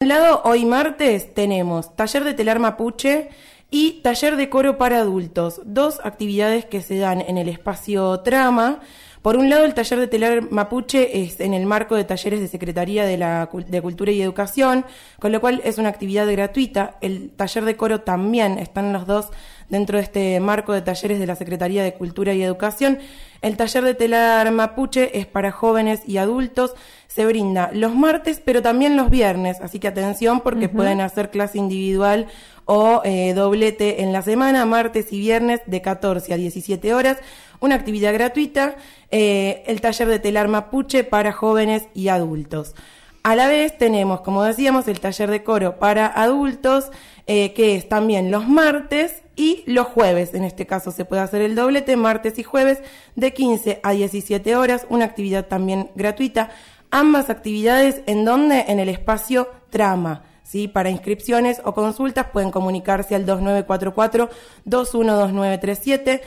un lado, hoy martes tenemos taller de telar mapuche y taller de coro para adultos, dos actividades que se dan en el espacio Trama. Por un lado, el taller de telar mapuche es en el marco de talleres de Secretaría de Cultura y Educación, con lo cual es una actividad gratuita. El taller de coro también, están los dos dentro de este marco de talleres de la Secretaría de Cultura y Educación. El taller de telar mapuche es para jóvenes y adultos, se brinda los martes, pero también los viernes, así que atención porque pueden hacer clase individual o doblete en la semana, martes y viernes de 14 a 17 horas, una actividad gratuita, el taller de telar mapuche para jóvenes y adultos. A la vez tenemos, como decíamos, el taller de coro para adultos, que es también los martes y los jueves. En este caso se puede hacer el doblete, martes y jueves, de 15 a 17 horas, una actividad también gratuita. Ambas actividades, ¿en dónde? En el espacio Trama. ¿Sí? Para inscripciones o consultas pueden comunicarse al 2944-212937,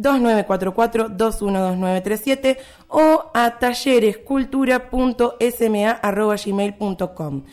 2944-212937 o a tallerescultura.sma@gmail.com,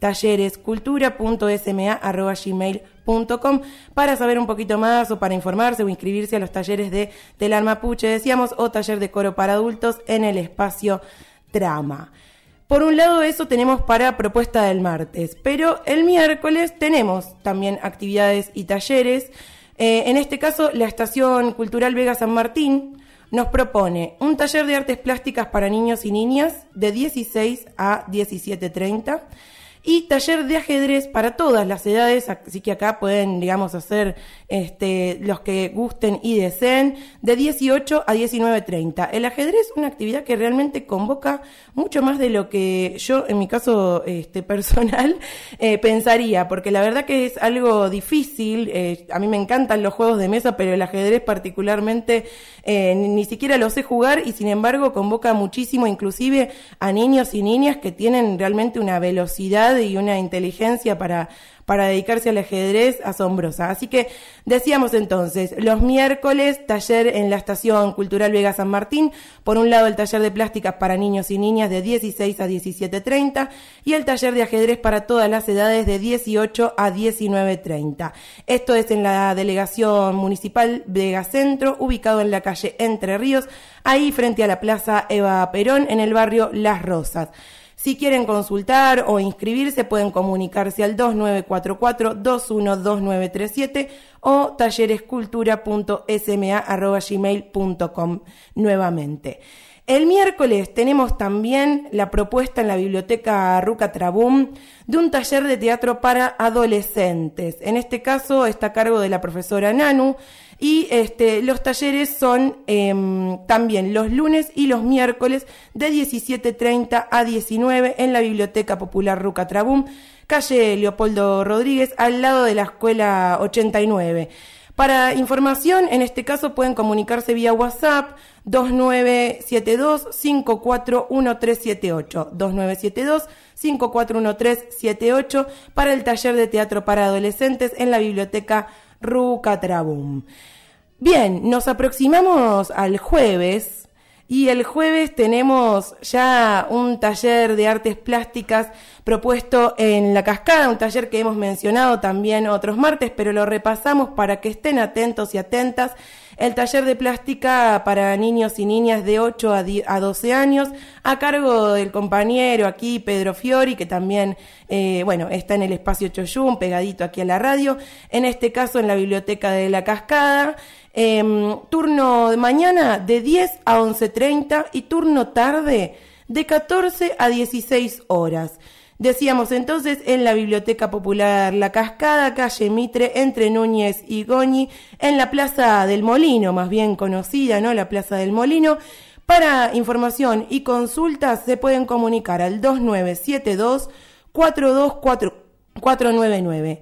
tallerescultura.sma@gmail.com, para saber un poquito más o para informarse o inscribirse a los talleres de telar mapuche, decíamos, o taller de coro para adultos en el espacio Trama. Por un lado, eso tenemos para propuesta del martes, pero el miércoles tenemos también actividades y talleres. En este caso, la Estación Cultural Vega San Martín nos propone un taller de artes plásticas para niños y niñas de 16 a 17:30 y taller de ajedrez para todas las edades, así que acá pueden, digamos, hacer los que gusten y deseen, de 18 a 19:30. El ajedrez es una actividad que realmente convoca mucho más de lo que yo, en mi caso personal, pensaría, porque la verdad que es algo difícil. A mí me encantan los juegos de mesa, pero el ajedrez particularmente ni siquiera lo sé jugar, y sin embargo convoca muchísimo, inclusive a niños y niñas que tienen realmente una velocidad y una inteligencia para dedicarse al ajedrez asombrosa. Así que decíamos entonces, los miércoles, taller en la Estación Cultural Vega San Martín. Por un lado, el taller de plásticas para niños y niñas de 16 a 17:30 y el taller de ajedrez para todas las edades de 18 a 19:30. Esto es en la Delegación Municipal Vega Centro, ubicado en la calle Entre Ríos, ahí frente a la Plaza Eva Perón, en el barrio Las Rosas. Si quieren consultar o inscribirse, pueden comunicarse al 2944-212937 o tallerescultura.sma@gmail.com nuevamente. El miércoles tenemos también la propuesta en la Biblioteca Ruca Trabum de un taller de teatro para adolescentes. En este caso está a cargo de la profesora Nanu. Y los talleres son también los lunes y los miércoles de 17:30 a 19 en la Biblioteca Popular Ruca Trabum, calle Leopoldo Rodríguez, al lado de la Escuela 89. Para información, en este caso pueden comunicarse vía WhatsApp 2972-541378, 2972-541378 para el taller de teatro para adolescentes en la Biblioteca Ruca Trabum. Bien, nos aproximamos al jueves y el jueves tenemos ya un taller de artes plásticas propuesto en La Cascada, un taller que hemos mencionado también otros martes, pero lo repasamos para que estén atentos y atentas. El taller de plástica para niños y niñas de 8 a 12 años, a cargo del compañero aquí, Pedro Fiori, que también, está en el espacio Choyún, pegadito aquí a la radio, en este caso en la Biblioteca de La Cascada. Turno de mañana de 10 a 11:30 y turno tarde de 14 a 16 horas. Decíamos entonces en la Biblioteca Popular La Cascada, calle Mitre, entre Núñez y Goñi, en la Plaza del Molino, más bien conocida, ¿no? La Plaza del Molino. Para información y consultas se pueden comunicar al 2972-42499.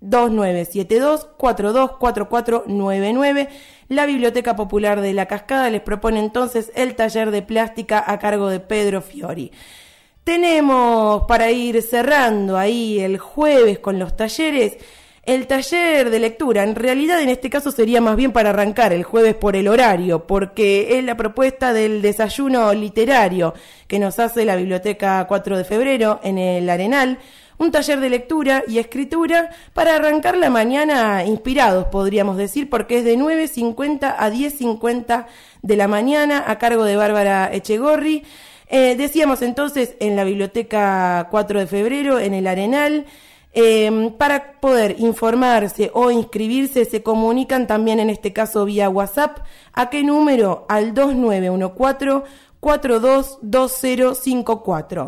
2972-424499. La Biblioteca Popular de La Cascada les propone entonces el taller de plástica a cargo de Pedro Fiori. Tenemos, para ir cerrando ahí el jueves con los talleres, el taller de lectura. En realidad, en este caso sería más bien para arrancar el jueves por el horario, porque es la propuesta del desayuno literario que nos hace la Biblioteca 4 de Febrero en el Arenal. un taller de lectura y escritura para arrancar la mañana inspirados, podríamos decir, porque es de 9:50 a 10:50 de la mañana, a cargo de Bárbara Echegorri. Decíamos entonces en la Biblioteca 4 de Febrero, en el Arenal. Para poder informarse o inscribirse, se comunican también en este caso vía WhatsApp. ¿A qué número? Al 2914-422054.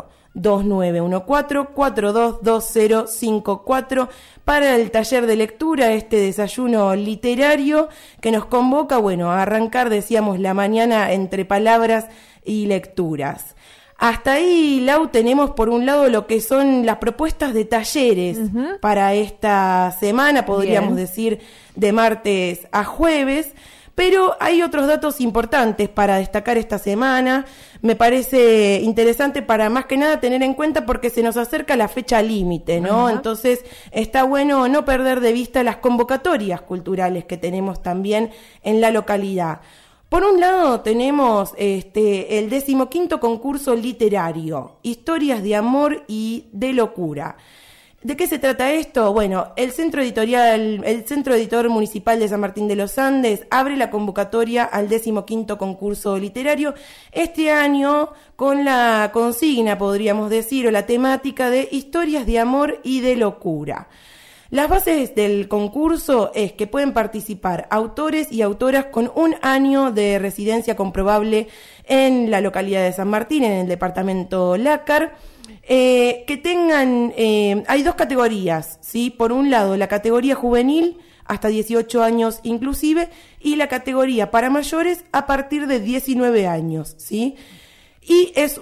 2914-422054 para el taller de lectura, este desayuno literario que nos convoca, a arrancar, decíamos, la mañana entre palabras y lecturas. Hasta ahí, Lau, tenemos por un lado lo que son las propuestas de talleres para esta semana, podríamos decir de martes a jueves, pero hay otros datos importantes para destacar esta semana. Me parece interesante para más que nada tener en cuenta porque se nos acerca la fecha límite, ¿no? Entonces está bueno no perder de vista las convocatorias culturales que tenemos también en la localidad. Por un lado tenemos el 15º concurso literario, Historias de Amor y de Locura. ¿De qué se trata esto? Bueno, el Centro Editor Municipal de San Martín de los Andes abre la convocatoria al 15º concurso literario, este año con la consigna, podríamos decir, o la temática de Historias de Amor y de Locura. Las bases del concurso es que pueden participar autores y autoras con 1 año de residencia comprobable en la localidad de San Martín, en el departamento Lácar, que tengan, hay 2 categorías, ¿sí? Por un lado, la categoría juvenil, hasta 18 años inclusive, y la categoría para mayores a partir de 19 años, ¿sí? Y es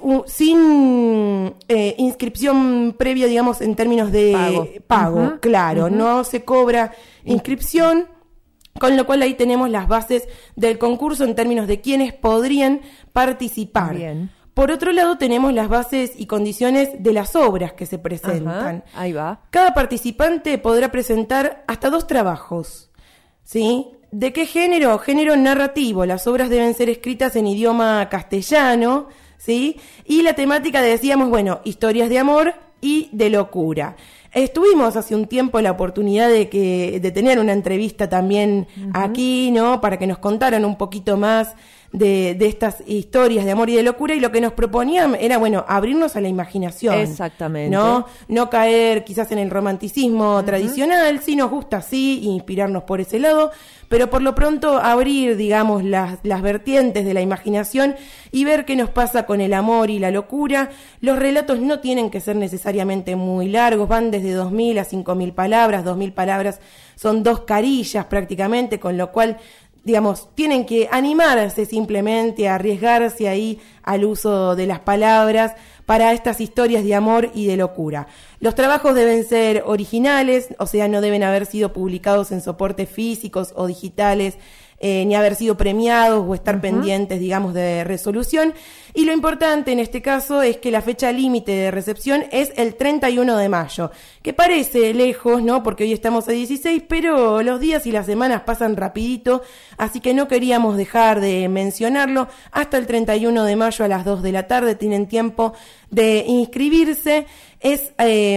sin inscripción previa, digamos, en términos de pago, claro, no se cobra inscripción, con lo cual ahí tenemos las bases del concurso en términos de quiénes podrían participar. Bien. Por otro lado, tenemos las bases y condiciones de las obras que se presentan. Ahí va. Cada participante podrá presentar hasta 2 trabajos, ¿sí? ¿De qué género? Género narrativo. Las obras deben ser escritas en idioma castellano, ¿sí? Y la temática, decíamos, historias de amor y de locura. Estuvimos hace un tiempo la oportunidad de tener una entrevista también aquí, ¿no? Para que nos contaran un poquito más de estas historias de amor y de locura, y lo que nos proponían era, abrirnos a la imaginación. Exactamente. No caer quizás en el romanticismo tradicional, si nos gusta así, inspirarnos por ese lado, pero por lo pronto abrir, digamos, las vertientes de la imaginación y ver qué nos pasa con el amor y la locura. Los relatos no tienen que ser necesariamente muy largos, van desde 2.000 a 5.000 palabras, 2.000 palabras son 2 carillas prácticamente, con lo cual, digamos, tienen que animarse simplemente, a arriesgarse ahí al uso de las palabras para estas historias de amor y de locura. Los trabajos deben ser originales, o sea, no deben haber sido publicados en soportes físicos o digitales, ni haber sido premiados o estar pendientes, digamos, de resolución. Y lo importante en este caso es que la fecha límite de recepción es el 31 de mayo, que parece lejos, ¿no? Porque hoy estamos a 16, pero los días y las semanas pasan rapidito, así que no queríamos dejar de mencionarlo. Hasta el 31 de mayo a las 2 de la tarde tienen tiempo de inscribirse. Es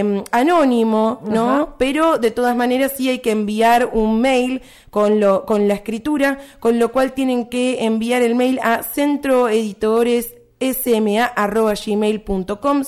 anónimo, ¿no? Pero de todas maneras sí hay que enviar un mail con la escritura, con lo cual tienen que enviar el mail a centroeditoresSMA@gmail.com,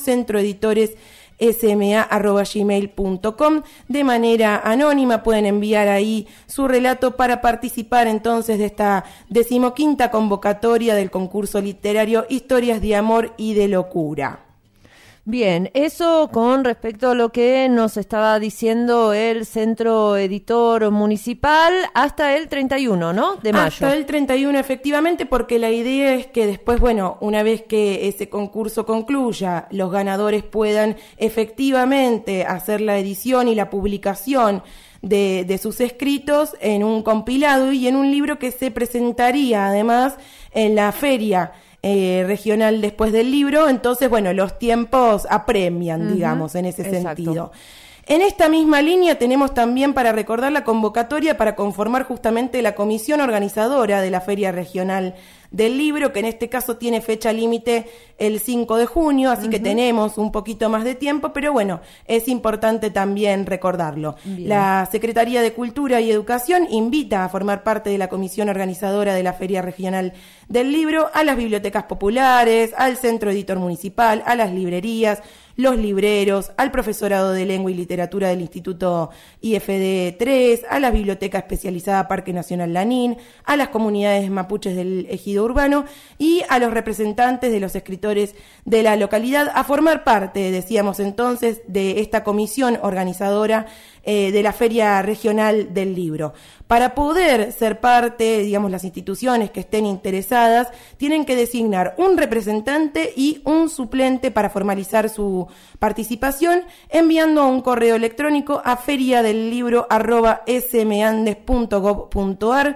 centroeditoresSMA@gmail.com. De manera anónima pueden enviar ahí su relato para participar entonces de esta 15ª convocatoria del concurso literario Historias de Amor y de Locura. Bien, eso con respecto a lo que nos estaba diciendo el Centro Editor Municipal hasta el 31, ¿no? De mayo. Hasta el 31, efectivamente, porque la idea es que después, una vez que ese concurso concluya, los ganadores puedan efectivamente hacer la edición y la publicación de sus escritos en un compilado y en un libro que se presentaría además en la feria regional después del libro. Entonces, los tiempos apremian, digamos, en ese sentido. En esta misma línea tenemos también para recordar la convocatoria para conformar justamente la comisión organizadora de la Feria Regional del Libro, que en este caso tiene fecha límite el 5 de junio, así que tenemos un poquito más de tiempo, pero bueno, es importante también recordarlo. Bien. La Secretaría de Cultura y Educación invita a formar parte de la comisión organizadora de la Feria Regional del Libro a las bibliotecas populares, al Centro Editor Municipal, a las librerías, los libreros, al profesorado de Lengua y Literatura del Instituto IFD 3, a la Biblioteca Especializada Parque Nacional Lanín, a las comunidades mapuches del ejido urbano y a los representantes de los escritores de la localidad a formar parte, decíamos entonces, de esta comisión organizadora de la Feria Regional del Libro. Para poder ser parte, digamos, las instituciones que estén interesadas tienen que designar un representante y un suplente para formalizar su participación, enviando un correo electrónico a feriadelibro@smandes.gov.ar,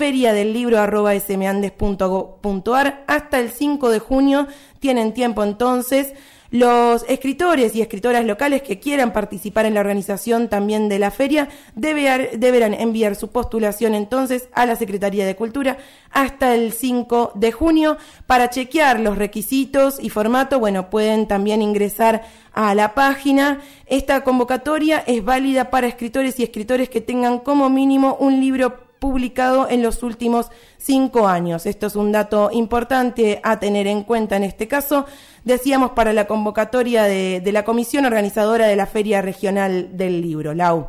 feriadelibro@smandes.gov.ar. Hasta el 5 de junio tienen tiempo entonces. Los escritores y escritoras locales que quieran participar en la organización también de la feria deberán enviar su postulación entonces a la Secretaría de Cultura hasta el 5 de junio. Para chequear los requisitos y formato, bueno, pueden también ingresar a la página. Esta convocatoria es válida para escritores y escritores que tengan como mínimo un libro publicado en los últimos 5 años. Esto es un dato importante a tener en cuenta en este caso. Decíamos para la convocatoria de la comisión organizadora de la Feria Regional del Libro. Lau.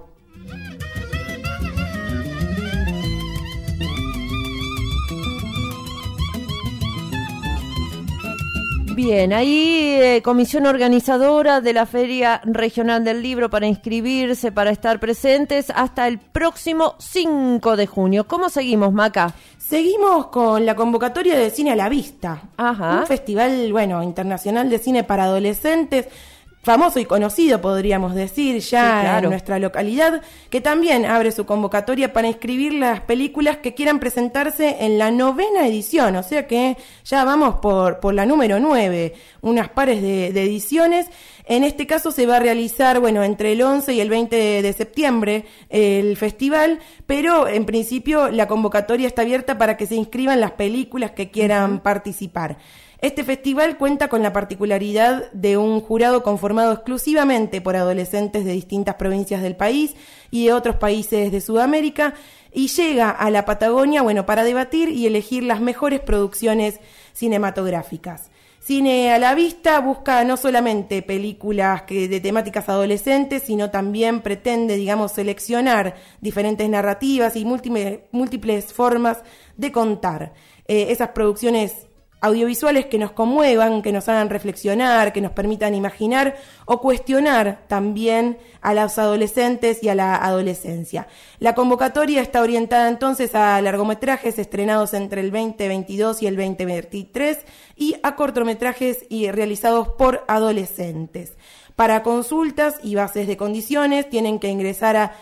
Bien, ahí comisión organizadora de la Feria Regional del Libro para inscribirse, para estar presentes hasta el próximo 5 de junio. ¿Cómo seguimos, Maca? Seguimos con la convocatoria de Cine a la Vista. Ajá. Un festival, internacional de cine para adolescentes, famoso y conocido, podríamos decir, ya sí, claro, en nuestra localidad, que también abre su convocatoria para inscribir las películas que quieran presentarse en la 9ª edición, o sea que ya vamos por la número 9, unas pares de ediciones. En este caso se va a realizar, entre el 11 y el 20 de septiembre el festival, pero en principio la convocatoria está abierta para que se inscriban las películas que quieran participar. Este festival cuenta con la particularidad de un jurado conformado exclusivamente por adolescentes de distintas provincias del país y de otros países de Sudamérica y llega a la Patagonia, para debatir y elegir las mejores producciones cinematográficas. Cine a la Vista busca no solamente películas de temáticas adolescentes, sino también pretende, seleccionar diferentes narrativas y múltiples formas de contar. Esas producciones audiovisuales que nos conmuevan, que nos hagan reflexionar, que nos permitan imaginar o cuestionar también a los adolescentes y a la adolescencia. La convocatoria está orientada entonces a largometrajes estrenados entre el 2022 y el 2023 y a cortometrajes realizados por adolescentes. Para consultas y bases de condiciones tienen que ingresar a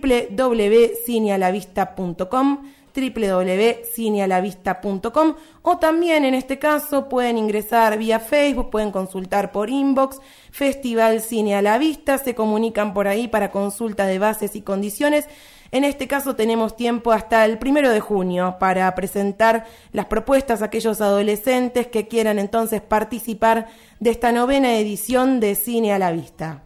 www.cinealavista.com, www.cinealavista.com, o también en este caso pueden ingresar vía Facebook, pueden consultar por inbox, Festival Cine a la Vista, se comunican por ahí para consulta de bases y condiciones. En este caso tenemos tiempo hasta el 1 de junio para presentar las propuestas a aquellos adolescentes que quieran entonces participar de esta 9ª edición de Cine a la Vista.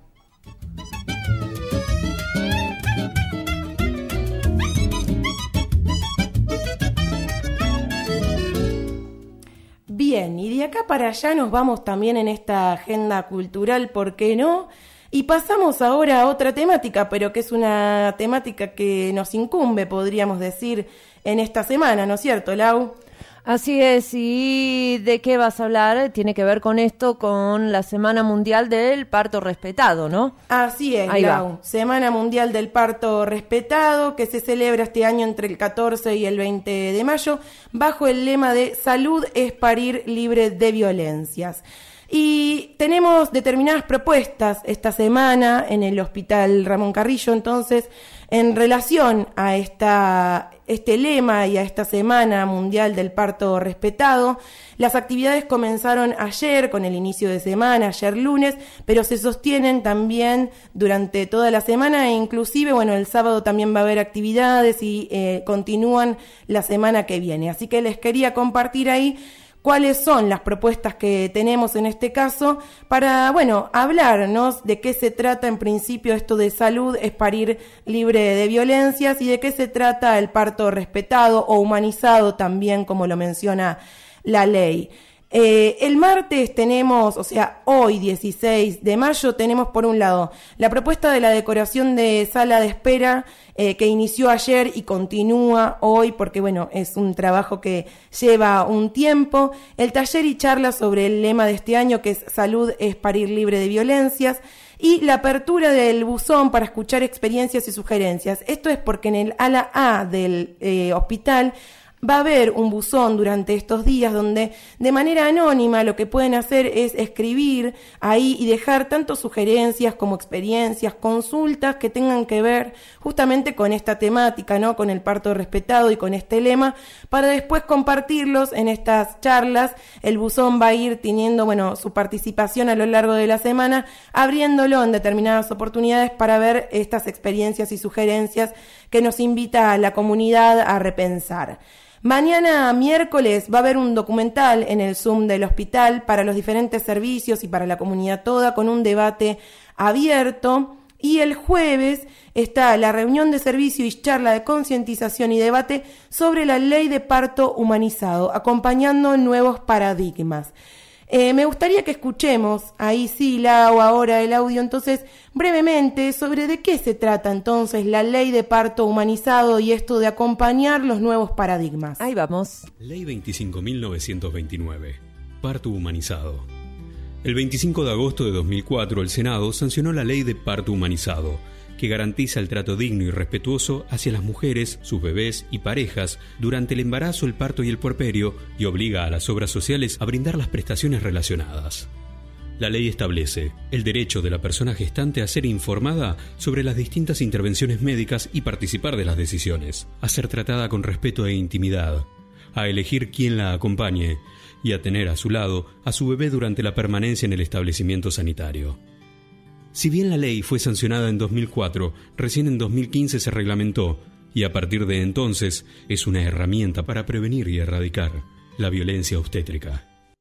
Bien, y de acá para allá nos vamos también en esta agenda cultural, ¿por qué no? Y pasamos ahora a otra temática, pero que es una temática que nos incumbe, podríamos decir, en esta semana, ¿no es cierto, Lau? Así es, ¿y de qué vas a hablar? Tiene que ver con esto, con la Semana Mundial del Parto Respetado, ¿no? Así es, Lau. Semana Mundial del Parto Respetado, que se celebra este año entre el 14 y el 20 de mayo, bajo el lema de Salud es parir libre de violencias. Y tenemos determinadas propuestas esta semana en el Hospital Ramón Carrillo, entonces, en relación a este lema y a esta Semana Mundial del Parto Respetado. Las actividades comenzaron ayer con el inicio de semana, ayer lunes, pero se sostienen también durante toda la semana e inclusive, el sábado también va a haber actividades y continúan la semana que viene. Así que les quería compartir ahí cuáles son las propuestas que tenemos en este caso para, hablarnos de qué se trata en principio esto de salud, es parir libre de violencias, y de qué se trata el parto respetado o humanizado también, como lo menciona la ley. El martes tenemos, hoy 16 de mayo, tenemos por un lado la propuesta de la decoración de sala de espera que inició ayer y continúa hoy porque, es un trabajo que lleva un tiempo. El taller y charla sobre el lema de este año, que es Salud es parir libre de violencias. Y la apertura del buzón para escuchar experiencias y sugerencias. Esto es porque en el ala A del hospital va a haber un buzón durante estos días donde de manera anónima lo que pueden hacer es escribir ahí y dejar tanto sugerencias como experiencias, consultas que tengan que ver justamente con esta temática, ¿no? Con el parto respetado y con este lema, para después compartirlos en estas charlas. El buzón va a ir teniendo, su participación a lo largo de la semana, abriéndolo en determinadas oportunidades para ver estas experiencias y sugerencias que nos invita a la comunidad a repensar. Mañana miércoles va a haber un documental en el Zoom del hospital para los diferentes servicios y para la comunidad toda, con un debate abierto. Y el jueves está la reunión de servicio y charla de concientización y debate sobre la ley de parto humanizado, acompañando nuevos paradigmas. Me gustaría que escuchemos ahí sí, Lau, ahora el audio, entonces, brevemente, sobre de qué se trata entonces la ley de parto humanizado y esto de acompañar los nuevos paradigmas. Ahí vamos. Ley 25.929. Parto humanizado. El 25 de agosto de 2004, el Senado sancionó la ley de parto humanizado, que garantiza el trato digno y respetuoso hacia las mujeres, sus bebés y parejas durante el embarazo, el parto y el puerperio, y obliga a las obras sociales a brindar las prestaciones relacionadas. La ley establece el derecho de la persona gestante a ser informada sobre las distintas intervenciones médicas y participar de las decisiones, a ser tratada con respeto e intimidad, a elegir quién la acompañe y a tener a su lado a su bebé durante la permanencia en el establecimiento sanitario. Si bien la ley fue sancionada en 2004, recién en 2015 se reglamentó y a partir de entonces es una herramienta para prevenir y erradicar la violencia obstétrica.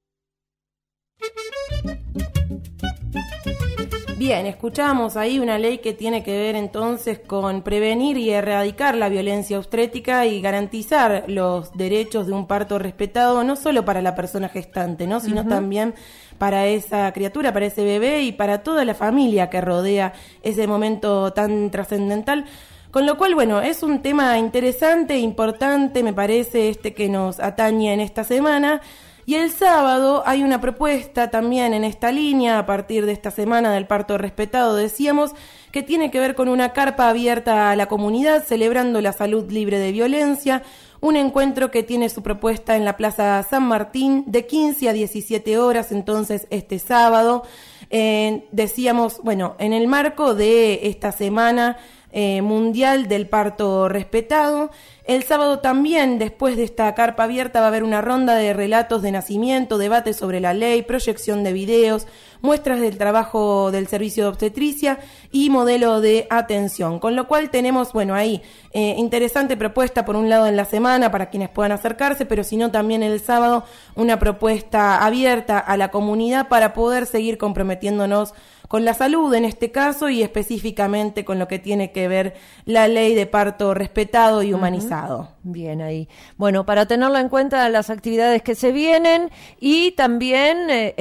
Bien, escuchamos ahí una ley que tiene que ver entonces con prevenir y erradicar la violencia obstétrica y garantizar los derechos de un parto respetado, no solo para la persona gestante, ¿no? Sino también para esa criatura, para ese bebé y para toda la familia que rodea ese momento tan trascendental. Con lo cual, es un tema interesante, importante, me parece, que nos atañe en esta semana. Y el sábado hay una propuesta también en esta línea, a partir de esta semana del parto respetado, decíamos, que tiene que ver con una carpa abierta a la comunidad, celebrando la salud libre de violencia, un encuentro que tiene su propuesta en la Plaza San Martín de 15 a 17 horas, entonces este sábado. Decíamos, en el marco de esta semana mundial del parto respetado. El sábado también, después de esta carpa abierta, va a haber una ronda de relatos de nacimiento, debate sobre la ley, proyección de videos, muestras del trabajo del servicio de obstetricia y modelo de atención. Con lo cual tenemos, ahí, interesante propuesta por un lado en la semana para quienes puedan acercarse, pero si no también el sábado una propuesta abierta a la comunidad para poder seguir comprometiéndonos con la salud en este caso y específicamente con lo que tiene que ver la ley de parto respetado y humanizado. Bien ahí. Bueno, para tenerlo en cuenta las actividades que se vienen y también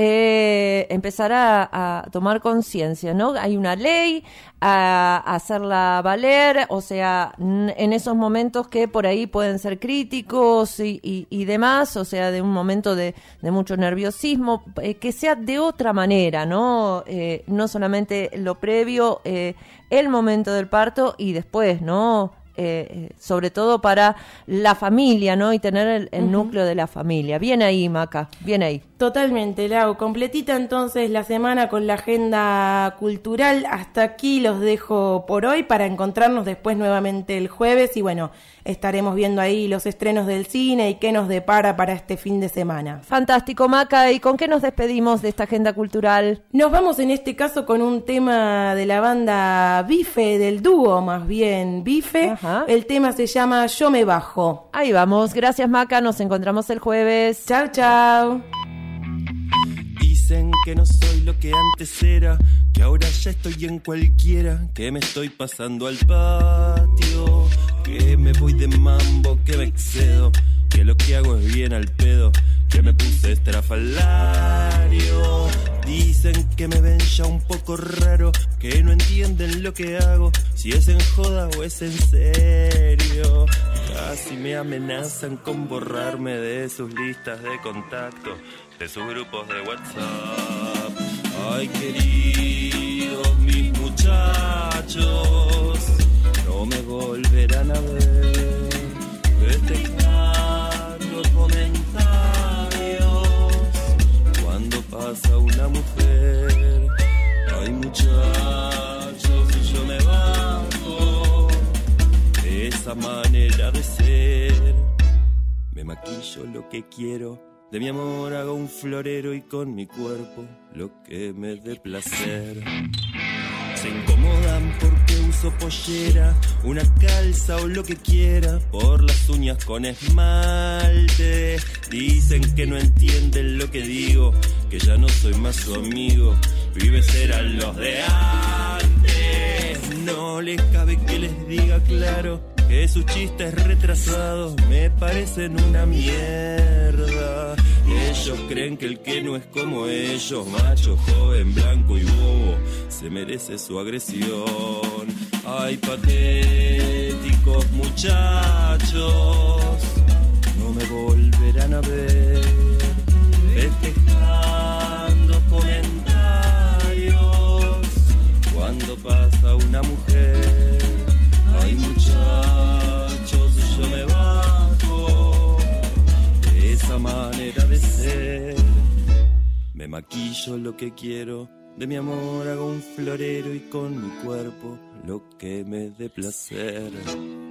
empezar a tomar conciencia, ¿no? Hay una ley, a hacerla valer, o sea, en esos momentos que por ahí pueden ser críticos y demás, o sea, de un momento de mucho nerviosismo, que sea de otra manera, ¿no? No solamente lo previo, el momento del parto y después, ¿no? Sobre todo para la familia, ¿no? Y tener el núcleo de la familia. Bien ahí, Maca, bien ahí. Totalmente, Lau. Completita entonces la semana con la agenda cultural. Hasta aquí los dejo por hoy para encontrarnos después nuevamente el jueves y bueno, estaremos viendo ahí los estrenos del cine y qué nos depara para este fin de semana. Fantástico, Maca. ¿Y con qué nos despedimos de esta agenda cultural? Nos vamos en este caso con un tema de la banda Bife, del dúo más bien Bife. Ajá. El tema se llama Yo me bajo. Ahí vamos. Gracias, Maca. Nos encontramos el jueves. Chau, chau. Dicen que no soy lo que antes era, que ahora ya estoy en cualquiera, que me estoy pasando al patio, que me voy de mambo, que me excedo, que lo que hago es bien al pedo, que me puse estrafalario. Dicen que me ven ya un poco raro, que no entienden lo que hago, si es en joda o es en serio. Casi me amenazan con borrarme de sus listas de contacto, de sus grupos de WhatsApp. Ay, queridos mis muchachos, no me volverán a ver festejando comentarios cuando pasa una mujer. Ay, muchachos, yo me bajo de esa manera de ser. Me maquillo lo que quiero, de mi amor hago un florero y con mi cuerpo lo que me dé placer. Se incomodan porque uso pollera, una calza o lo que quiera, por las uñas con esmalte. Dicen que no entienden lo que digo, que ya no soy más su amigo, pibes eran los de antes. No les cabe que les diga claro que sus chistes retrasados me parecen una mierda. Ellos creen que el que no es como ellos, macho, joven, blanco y bobo, se merece su agresión. Ay, patéticos muchachos, no me volverán a ver festejando comentarios cuando pasa una mujer. Ay, muchachos, yo me bajo de esa manera de ser. Me maquillo lo que quiero, de mi amor hago un florero y con mi cuerpo lo que me dé placer.